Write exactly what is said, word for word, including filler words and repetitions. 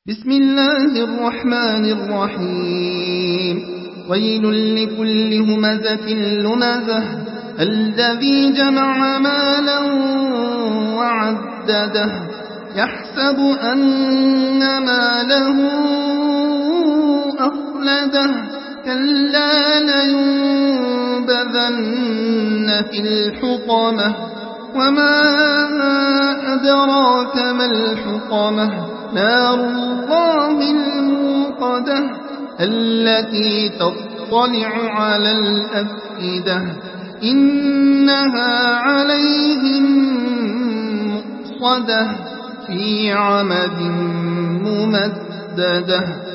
بسم الله الرحمن الرحيم ويل لكل همزة لمزة الذي جمع مالا وعدده يحسب أن ماله أخلده كلا لينبذن في الحطمة وما أدراك ما الحطمة نار الله الموقدة التي تطلع على الأفئدة إنها عليهم مؤصدة في عمد ممددة.